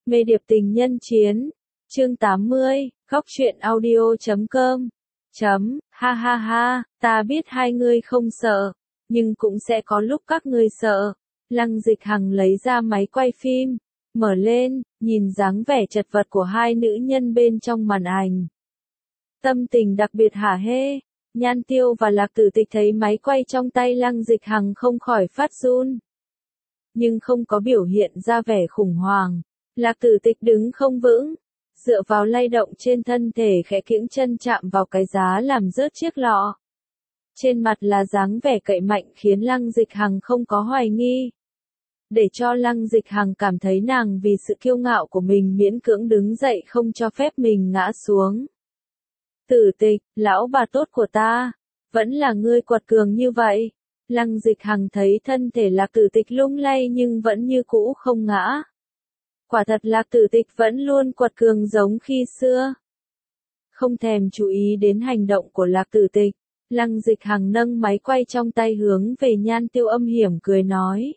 Mê điệp tình nhân chiến. Chương 80, góc truyện audio.com. Ha ha ha, ta biết hai ngươi không sợ, nhưng cũng sẽ có lúc các ngươi sợ. Lăng Dịch Hằng lấy ra máy quay phim, mở lên, nhìn dáng vẻ chật vật của hai nữ nhân bên trong màn ảnh. Tâm tình đặc biệt hả hê. Nhan Tiêu và Lạc Tử Tịch thấy máy quay trong tay Lăng Dịch Hằng không khỏi phát run. Nhưng không có biểu hiện ra vẻ khủng hoảng. Lạc Tử Tịch đứng không vững, dựa vào lay động trên thân thể khẽ kiễng chân chạm vào cái giá làm rớt chiếc lọ. Trên mặt là dáng vẻ cậy mạnh khiến Lăng Dịch Hằng không có hoài nghi. Để cho Lăng Dịch Hằng cảm thấy nàng vì sự kiêu ngạo của mình miễn cưỡng đứng dậy không cho phép mình ngã xuống. Tử Tịch, lão bà tốt của ta, vẫn là ngươi quật cường như vậy. Lăng Dịch Hằng thấy thân thể Lạc Tử Tịch lung lay nhưng vẫn như cũ không ngã. Quả thật Lạc Tử Tịch vẫn luôn quật cường giống khi xưa. Không thèm chú ý đến hành động của Lạc Tử Tịch, Lăng Dịch Hằng nâng máy quay trong tay hướng về Nhan Tiêu âm hiểm cười nói.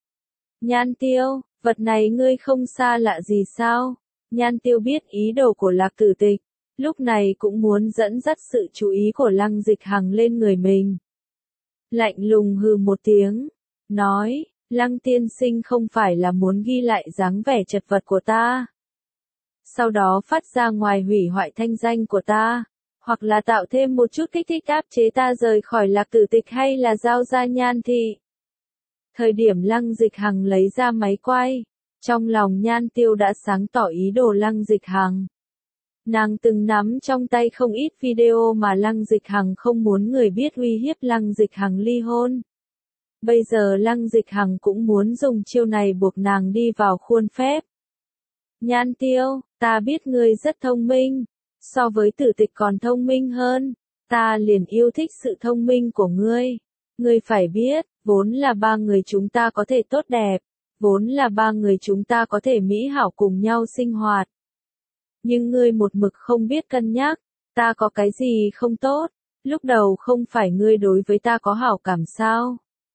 Nhan Tiêu, vật này ngươi không xa lạ gì sao? Nhan Tiêu biết ý đồ của Lạc Tử Tịch, lúc này cũng muốn dẫn dắt sự chú ý của Lăng Dịch Hằng lên người mình. Lạnh lùng hừ một tiếng, nói, Lăng tiên sinh không phải là muốn ghi lại dáng vẻ chật vật của ta. Sau đó phát ra ngoài hủy hoại thanh danh của ta, hoặc là tạo thêm một chút kích thích áp chế ta rời khỏi Lạc Tử Tịch hay là giao ra Nhan thị. Thời điểm Lăng Dịch Hằng lấy ra máy quay, trong lòng Nhan Tiêu đã sáng tỏ ý đồ Lăng Dịch Hằng. Nàng từng nắm trong tay không ít video mà Lăng Dịch Hằng không muốn người biết uy hiếp Lăng Dịch Hằng ly hôn. Bây giờ Lăng Dịch Hằng cũng muốn dùng chiêu này buộc nàng đi vào khuôn phép. Nhan Tiêu, ta biết ngươi rất thông minh, so với Tử Tịch còn thông minh hơn, ta liền yêu thích sự thông minh của ngươi. Ngươi phải biết, vốn là ba người chúng ta có thể tốt đẹp, vốn là ba người chúng ta có thể mỹ hảo cùng nhau sinh hoạt. Nhưng ngươi một mực không biết cân nhắc, ta có cái gì không tốt, lúc đầu không phải ngươi đối với ta có hảo cảm sao?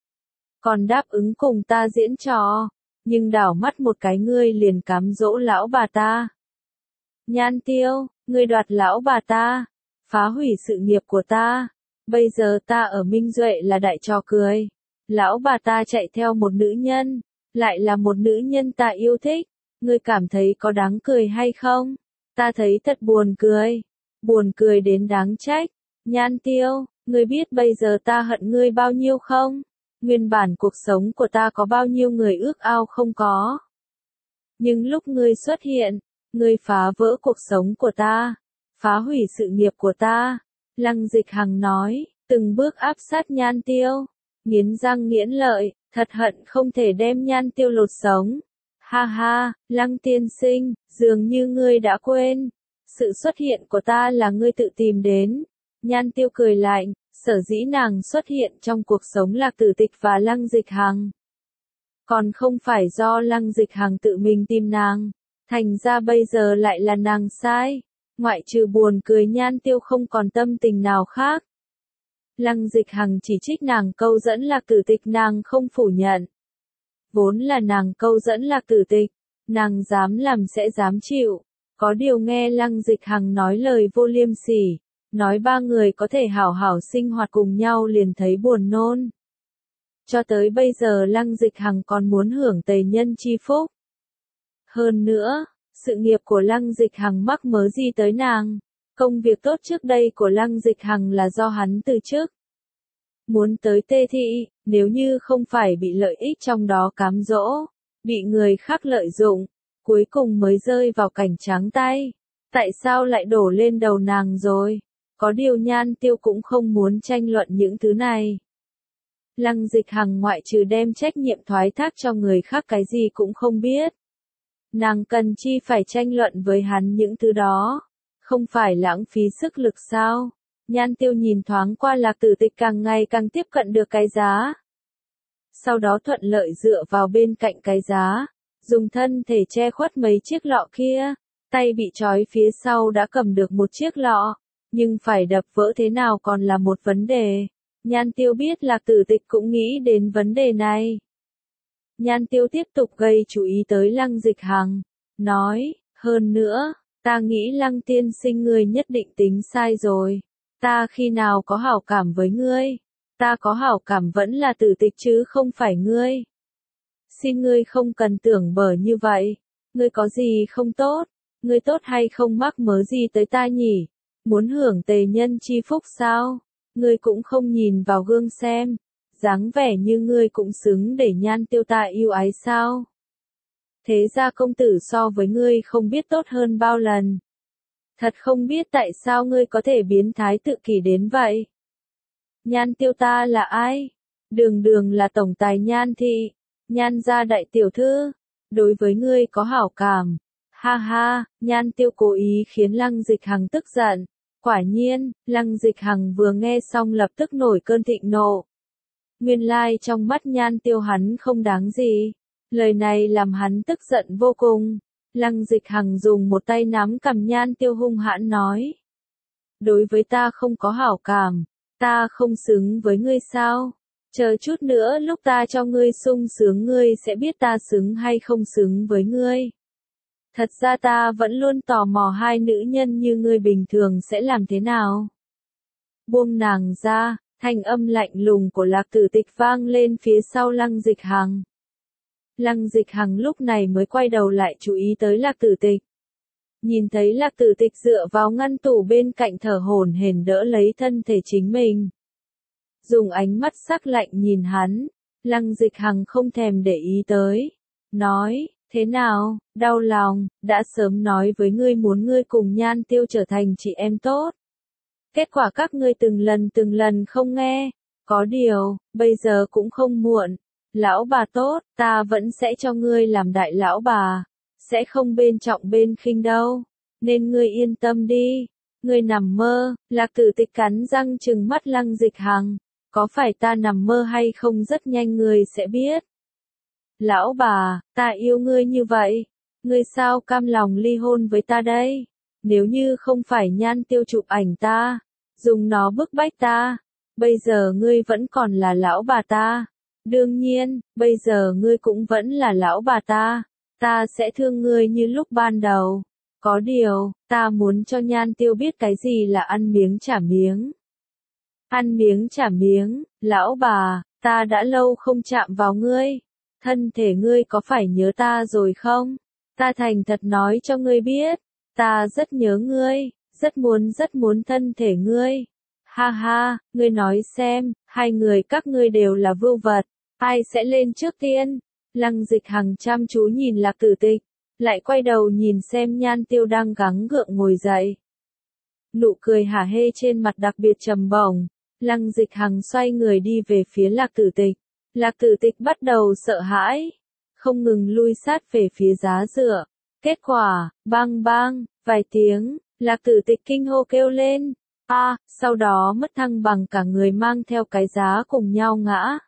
Còn đáp ứng cùng ta diễn trò, nhưng đảo mắt một cái ngươi liền cám dỗ lão bà ta. Nhan Tiêu, ngươi đoạt lão bà ta, phá hủy sự nghiệp của ta, bây giờ ta ở Minh Duệ là đại trò cười. Lão bà ta chạy theo một nữ nhân, lại là một nữ nhân ta yêu thích, ngươi cảm thấy có đáng cười hay không? Ta thấy thật buồn cười đến đáng trách. Nhan Tiêu, ngươi biết bây giờ ta hận ngươi bao nhiêu không? Nguyên bản cuộc sống của ta có bao nhiêu người ước ao không có. Nhưng lúc ngươi xuất hiện, ngươi phá vỡ cuộc sống của ta, phá hủy sự nghiệp của ta. Lăng Dịch Hằng nói, từng bước áp sát Nhan Tiêu, nghiến răng nghiến lợi, thật hận không thể đem Nhan Tiêu lột sống. Ha ha, Lăng tiên sinh, dường như ngươi đã quên, sự xuất hiện của ta là ngươi tự tìm đến. Nhan Tiêu cười lạnh, sở dĩ nàng xuất hiện trong cuộc sống Lạc Tử Tịch và Lăng Dịch Hằng. Còn không phải do Lăng Dịch Hằng tự mình tìm nàng, thành ra bây giờ lại là nàng sai. Ngoại trừ buồn cười Nhan Tiêu không còn tâm tình nào khác. Lăng Dịch Hằng chỉ trích nàng câu dẫn Lạc Tử Tịch nàng không phủ nhận. Vốn là nàng câu dẫn Lạc Tử Tịch, nàng dám làm sẽ dám chịu. Có điều nghe Lăng Dịch Hằng nói lời vô liêm sỉ, nói ba người có thể hảo hảo sinh hoạt cùng nhau liền thấy buồn nôn. Cho tới bây giờ Lăng Dịch Hằng còn muốn hưởng tề nhân chi phúc. Hơn nữa, sự nghiệp của Lăng Dịch Hằng mắc mớ gì tới nàng, công việc tốt trước đây của Lăng Dịch Hằng là do hắn từ chức. Muốn tới Tê Thị, nếu như không phải bị lợi ích trong đó cám dỗ, bị người khác lợi dụng, cuối cùng mới rơi vào cảnh trắng tay. Tại sao lại đổ lên đầu nàng rồi? Có điều Nhan Tiêu cũng không muốn tranh luận những thứ này. Lăng Dịch Hằng ngoại trừ đem trách nhiệm thoái thác cho người khác cái gì cũng không biết. Nàng cần chi phải tranh luận với hắn những thứ đó? Không phải lãng phí sức lực sao? Nhan Tiêu nhìn thoáng qua Lạc Tử Tịch càng ngày càng tiếp cận được cái giá. Sau đó thuận lợi dựa vào bên cạnh cái giá, dùng thân thể che khuất mấy chiếc lọ kia, tay bị trói phía sau đã cầm được một chiếc lọ, nhưng phải đập vỡ thế nào còn là một vấn đề. Nhan Tiêu biết Lạc Tử Tịch cũng nghĩ đến vấn đề này. Nhan Tiêu tiếp tục gây chú ý tới Lăng Dịch Hằng, nói, hơn nữa, ta nghĩ Lăng tiên sinh ngươi nhất định tính sai rồi. Ta khi nào có hảo cảm với ngươi? Ta có hảo cảm vẫn là Tử Tịch chứ không phải ngươi. Xin ngươi không cần tưởng bở như vậy. Ngươi có gì không tốt? Ngươi tốt hay không mắc mớ gì tới ta nhỉ? Muốn hưởng tề nhân chi phúc sao? Ngươi cũng không nhìn vào gương xem. Dáng vẻ như ngươi cũng xứng để Nhan Tiêu ta yêu ái sao? Thế ra công tử so với ngươi không biết tốt hơn bao lần. Thật không biết tại sao ngươi có thể biến thái tự kỷ đến vậy. Nhan Tiêu ta là ai? Đường đường là tổng tài Nhan thị, Nhan gia đại tiểu thư, đối với ngươi có hảo cảm. Ha ha, Nhan Tiêu cố ý khiến Lăng Dịch Hằng tức giận. Quả nhiên, Lăng Dịch Hằng vừa nghe xong lập tức nổi cơn thịnh nộ. Nguyên lai trong mắt Nhan Tiêu hắn không đáng gì. Lời này làm hắn tức giận vô cùng. Lăng Dịch Hằng dùng một tay nắm cầm Nhan Tiêu hung hãn nói. Đối với ta không có hảo cảm, ta không xứng với ngươi sao? Chờ chút nữa lúc ta cho ngươi sung sướng ngươi sẽ biết ta xứng hay không xứng với ngươi. Thật ra ta vẫn luôn tò mò hai nữ nhân như ngươi bình thường sẽ làm thế nào. Buông nàng ra, thanh âm lạnh lùng của Lạc Tử Tịch vang lên phía sau Lăng Dịch Hằng. Lăng Dịch Hằng lúc này mới quay đầu lại chú ý tới Lạc Tử Tịch. Nhìn thấy Lạc Tử Tịch dựa vào ngăn tủ bên cạnh thở hổn hển đỡ lấy thân thể chính mình. Dùng ánh mắt sắc lạnh nhìn hắn, Lăng Dịch Hằng không thèm để ý tới. Nói, thế nào, đau lòng, đã sớm nói với ngươi muốn ngươi cùng Nhan Tiêu trở thành chị em tốt. Kết quả các ngươi từng lần không nghe, có điều, bây giờ cũng không muộn. Lão bà tốt, ta vẫn sẽ cho ngươi làm đại lão bà, sẽ không bên trọng bên khinh đâu, nên ngươi yên tâm đi, ngươi nằm mơ. Lạc Tử Tịch cắn răng trừng mắt Lăng Dịch Hằng, có phải ta nằm mơ hay không rất nhanh ngươi sẽ biết. Lão bà, ta yêu ngươi như vậy, ngươi sao cam lòng ly hôn với ta đây? Nếu như không phải Nhan Tiêu chụp ảnh ta, dùng nó bức bách ta, bây giờ ngươi vẫn còn là lão bà ta. Đương nhiên, bây giờ ngươi cũng vẫn là lão bà ta sẽ thương ngươi như lúc ban đầu. Có điều, ta muốn cho Nhan Tiêu biết cái gì là ăn miếng trả miếng. Ăn miếng trả miếng, lão bà, ta đã lâu không chạm vào ngươi. Thân thể ngươi có phải nhớ ta rồi không? Ta thành thật nói cho ngươi biết, ta rất nhớ ngươi, rất muốn thân thể ngươi. Ha ha, ngươi nói xem, hai người các ngươi đều là vưu vật. Ai sẽ lên trước tiên? Lăng Dịch Hằng chăm chú nhìn Lạc Tử Tịch, lại quay đầu nhìn xem Nhan Tiêu đang gắng gượng ngồi dậy. Nụ cười hả hê trên mặt đặc biệt trầm bổng, Lăng Dịch Hằng xoay người đi về phía Lạc Tử Tịch. Lạc Tử Tịch bắt đầu sợ hãi, không ngừng lui sát về phía giá dựa. Kết quả, bang bang, vài tiếng, Lạc Tử Tịch kinh hô kêu lên. Sau đó mất thăng bằng cả người mang theo cái giá cùng nhau ngã.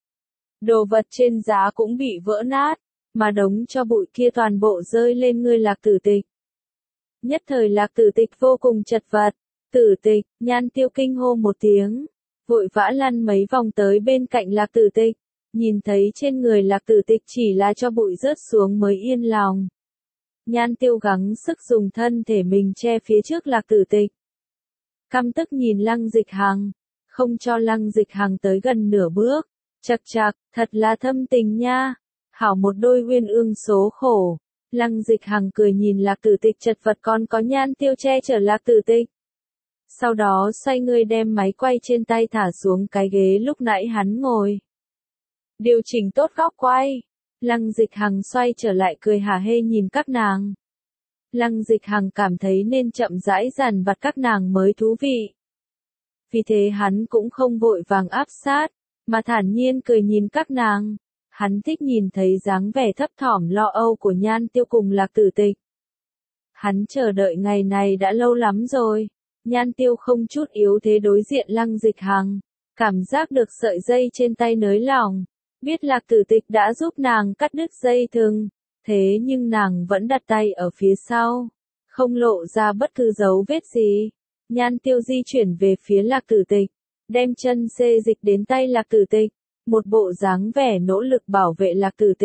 Đồ vật trên giá cũng bị vỡ nát, mà đống cho bụi kia toàn bộ rơi lên người Lạc Tử Tịch. Nhất thời Lạc Tử Tịch vô cùng chật vật. Tử Tịch, Nhan Tiêu kinh hô một tiếng, vội vã lăn mấy vòng tới bên cạnh Lạc Tử Tịch, nhìn thấy trên người Lạc Tử Tịch chỉ là cho bụi rớt xuống mới yên lòng. Nhan Tiêu gắng sức dùng thân thể mình che phía trước Lạc Tử Tịch. Căm tức nhìn Lăng Dịch Hằng, không cho Lăng Dịch Hằng tới gần nửa bước. Chậc chậc, thật là thâm tình nha. Hảo một đôi uyên ương số khổ. Lăng Dịch Hằng cười nhìn Lạc Tử Tịch chật vật còn có Nhan Tiêu che chở Lạc Tử Tịch. Sau đó xoay người đem máy quay trên tay thả xuống cái ghế lúc nãy hắn ngồi. Điều chỉnh tốt góc quay. Lăng Dịch Hằng xoay trở lại cười hả hê nhìn các nàng. Lăng Dịch Hằng cảm thấy nên chậm rãi dằn vặt các nàng mới thú vị. Vì thế hắn cũng không vội vàng áp sát, mà thản nhiên cười nhìn các nàng. Hắn thích nhìn thấy dáng vẻ thấp thỏm lo âu của Nhan Tiêu cùng Lạc Tử Tịch. Hắn chờ đợi ngày này đã lâu lắm rồi. Nhan Tiêu không chút yếu thế đối diện Lăng Dịch Hằng, cảm giác được sợi dây trên tay nới lỏng, biết Lạc Tử Tịch đã giúp nàng cắt đứt dây thừng, thế nhưng nàng vẫn đặt tay ở phía sau, không lộ ra bất cứ dấu vết gì. Nhan Tiêu di chuyển về phía Lạc Tử Tịch, đem chân xê dịch đến tay Lạc Tử Tịch, một bộ dáng vẻ nỗ lực bảo vệ Lạc Tử Tịch.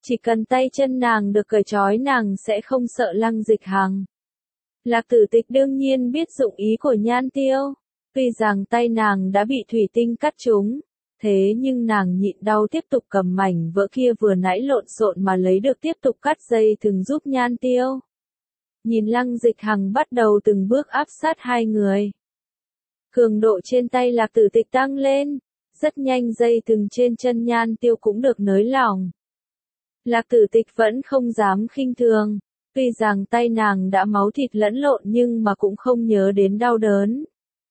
Chỉ cần tay chân nàng được cởi trói nàng sẽ không sợ Lăng Dịch Hằng. Lạc Tử Tịch đương nhiên biết dụng ý của Nhan Tiêu. Tuy rằng tay nàng đã bị thủy tinh cắt trúng, thế nhưng nàng nhịn đau tiếp tục cầm mảnh vỡ kia vừa nãy lộn xộn mà lấy được tiếp tục cắt dây thừng giúp Nhan Tiêu. Nhìn Lăng Dịch Hằng bắt đầu từng bước áp sát hai người. Cường độ trên tay Lạc Tử Tịch tăng lên, rất nhanh dây thừng trên chân Nhan Tiêu cũng được nới lỏng. Lạc Tử Tịch vẫn không dám khinh thường, tuy rằng tay nàng đã máu thịt lẫn lộn nhưng mà cũng không nhớ đến đau đớn.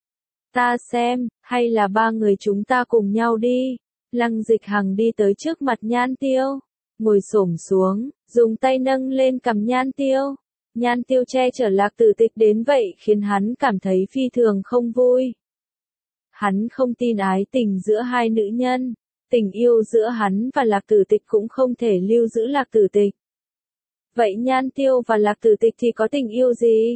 Ta xem, hay là ba người chúng ta cùng nhau đi. Lăng Dịch Hằng đi tới trước mặt Nhan Tiêu, ngồi xổm xuống, dùng tay nâng lên cằm Nhan Tiêu. Nhan Tiêu che chở Lạc Tử Tịch đến vậy khiến hắn cảm thấy phi thường không vui. Hắn không tin ái tình giữa hai nữ nhân, tình yêu giữa hắn và Lạc Tử Tịch cũng không thể lưu giữ Lạc Tử Tịch. Vậy Nhan Tiêu và Lạc Tử Tịch thì có tình yêu gì?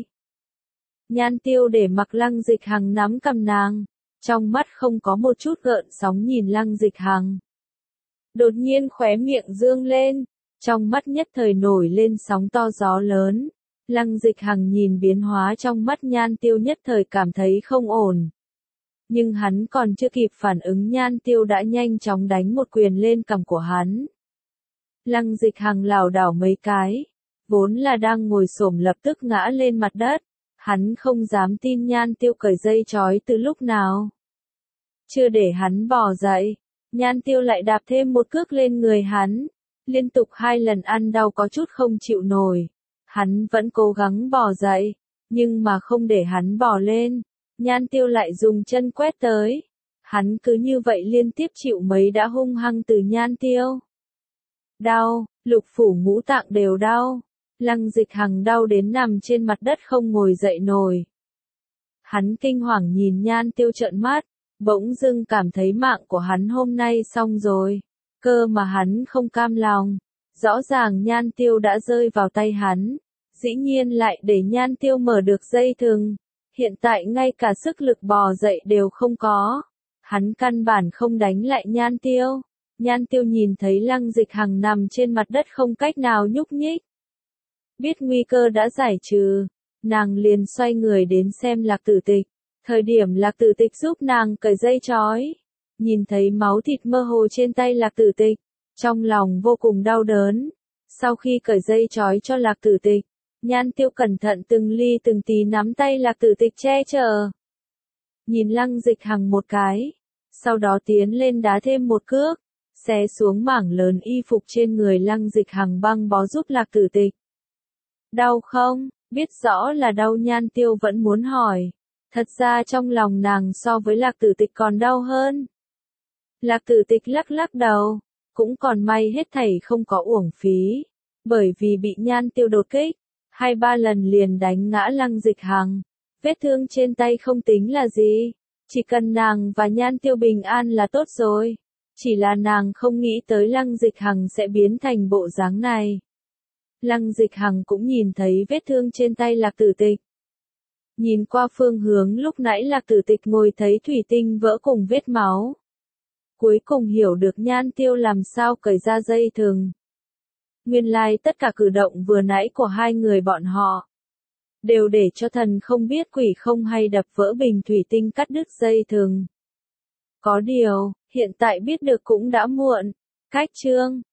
Nhan Tiêu để mặc Lăng Dịch Hằng nắm cầm nàng, trong mắt không có một chút gợn sóng nhìn Lăng Dịch Hằng. Đột nhiên khóe miệng dương lên, trong mắt nhất thời nổi lên sóng to gió lớn. Lăng Dịch Hằng nhìn biến hóa trong mắt Nhan Tiêu nhất thời cảm thấy không ổn. Nhưng hắn còn chưa kịp phản ứng Nhan Tiêu đã nhanh chóng đánh một quyền lên cằm của hắn. Lăng Dịch Hằng lảo đảo mấy cái, vốn là đang ngồi xổm lập tức ngã lên mặt đất. Hắn không dám tin Nhan Tiêu cởi dây trói từ lúc nào. Chưa để hắn bò dậy, Nhan Tiêu lại đạp thêm một cước lên người hắn. Liên tục 2 lần ăn đau có chút không chịu nổi. Hắn vẫn cố gắng bò dậy, nhưng mà không để hắn bò lên. Nhan Tiêu lại dùng chân quét tới. Hắn cứ như vậy liên tiếp chịu mấy đã hung hăng từ Nhan Tiêu. Đau, lục phủ ngũ tạng đều đau. Lăng Dịch Hằng đau đến nằm trên mặt đất không ngồi dậy nổi. Hắn kinh hoàng nhìn Nhan Tiêu trợn mắt, bỗng dưng cảm thấy mạng của hắn hôm nay xong rồi. Cơ mà hắn không cam lòng. Rõ ràng Nhan Tiêu đã rơi vào tay hắn, dĩ nhiên lại để Nhan Tiêu mở được dây thừng. Hiện tại ngay cả sức lực bò dậy đều không có. Hắn căn bản không đánh lại Nhan Tiêu. Nhan Tiêu nhìn thấy Lăng Dịch Hằng nằm trên mặt đất không cách nào nhúc nhích. Biết nguy cơ đã giải trừ, nàng liền xoay người đến xem Lạc Tử Tịch. Thời điểm Lạc Tử Tịch giúp nàng cởi dây trói, nhìn thấy máu thịt mơ hồ trên tay Lạc Tử Tịch, trong lòng vô cùng đau đớn. Sau khi cởi dây trói cho Lạc Tử Tịch, Nhan Tiêu cẩn thận từng ly từng tí nắm tay Lạc Tử Tịch che chở. Nhìn Lăng Dịch Hằng một cái, sau đó tiến lên đá thêm một cước, xé xuống mảng lớn y phục trên người Lăng Dịch Hằng băng bó giúp Lạc Tử Tịch. Đau không? Biết rõ là đau Nhan Tiêu vẫn muốn hỏi. Thật ra trong lòng nàng so với Lạc Tử Tịch còn đau hơn. Lạc Tử Tịch lắc lắc đầu, cũng còn may hết thảy không có uổng phí. Bởi vì bị Nhan Tiêu đột kích, 2-3 lần liền đánh ngã Lăng Dịch Hằng. Vết thương trên tay không tính là gì. Chỉ cần nàng và Nhan Tiêu bình an là tốt rồi. Chỉ là nàng không nghĩ tới Lăng Dịch Hằng sẽ biến thành bộ dáng này. Lăng Dịch Hằng cũng nhìn thấy vết thương trên tay Lạc Tử Tịch. Nhìn qua phương hướng lúc nãy Lạc Tử Tịch ngồi thấy thủy tinh vỡ cùng vết máu. Cuối cùng hiểu được Nhan Tiêu làm sao cởi ra dây thừng. Nguyên lai tất cả cử động vừa nãy của hai người bọn họ đều để cho thần không biết quỷ không hay đập vỡ bình thủy tinh cắt đứt dây thừng. Có điều, hiện tại biết được cũng đã muộn. Cách chương